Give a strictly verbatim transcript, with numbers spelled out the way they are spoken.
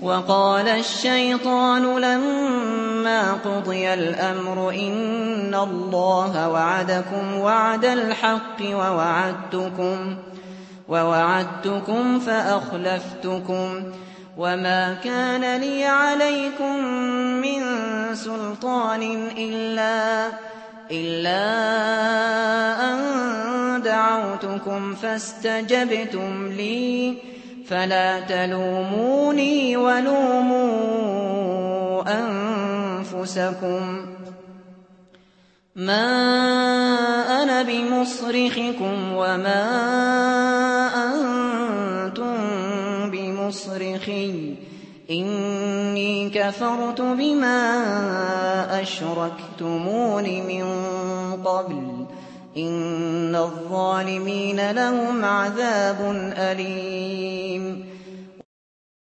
وقال الشيطان لما قضي الأمر إن الله وعدكم وعد الحق ووعدتكم, ووعدتكم فأخلفتكم وما كان لي عليكم من سلطان إلا, إلا أن دعوتكم فاستجبتم لي فلا تلوموني ولوموا أنفسكم ما أنا بمصرخكم وما أنتم بمصرخي إني كفرت بما أشركتمون من قبل إن الظالمين لهم عذاب أليم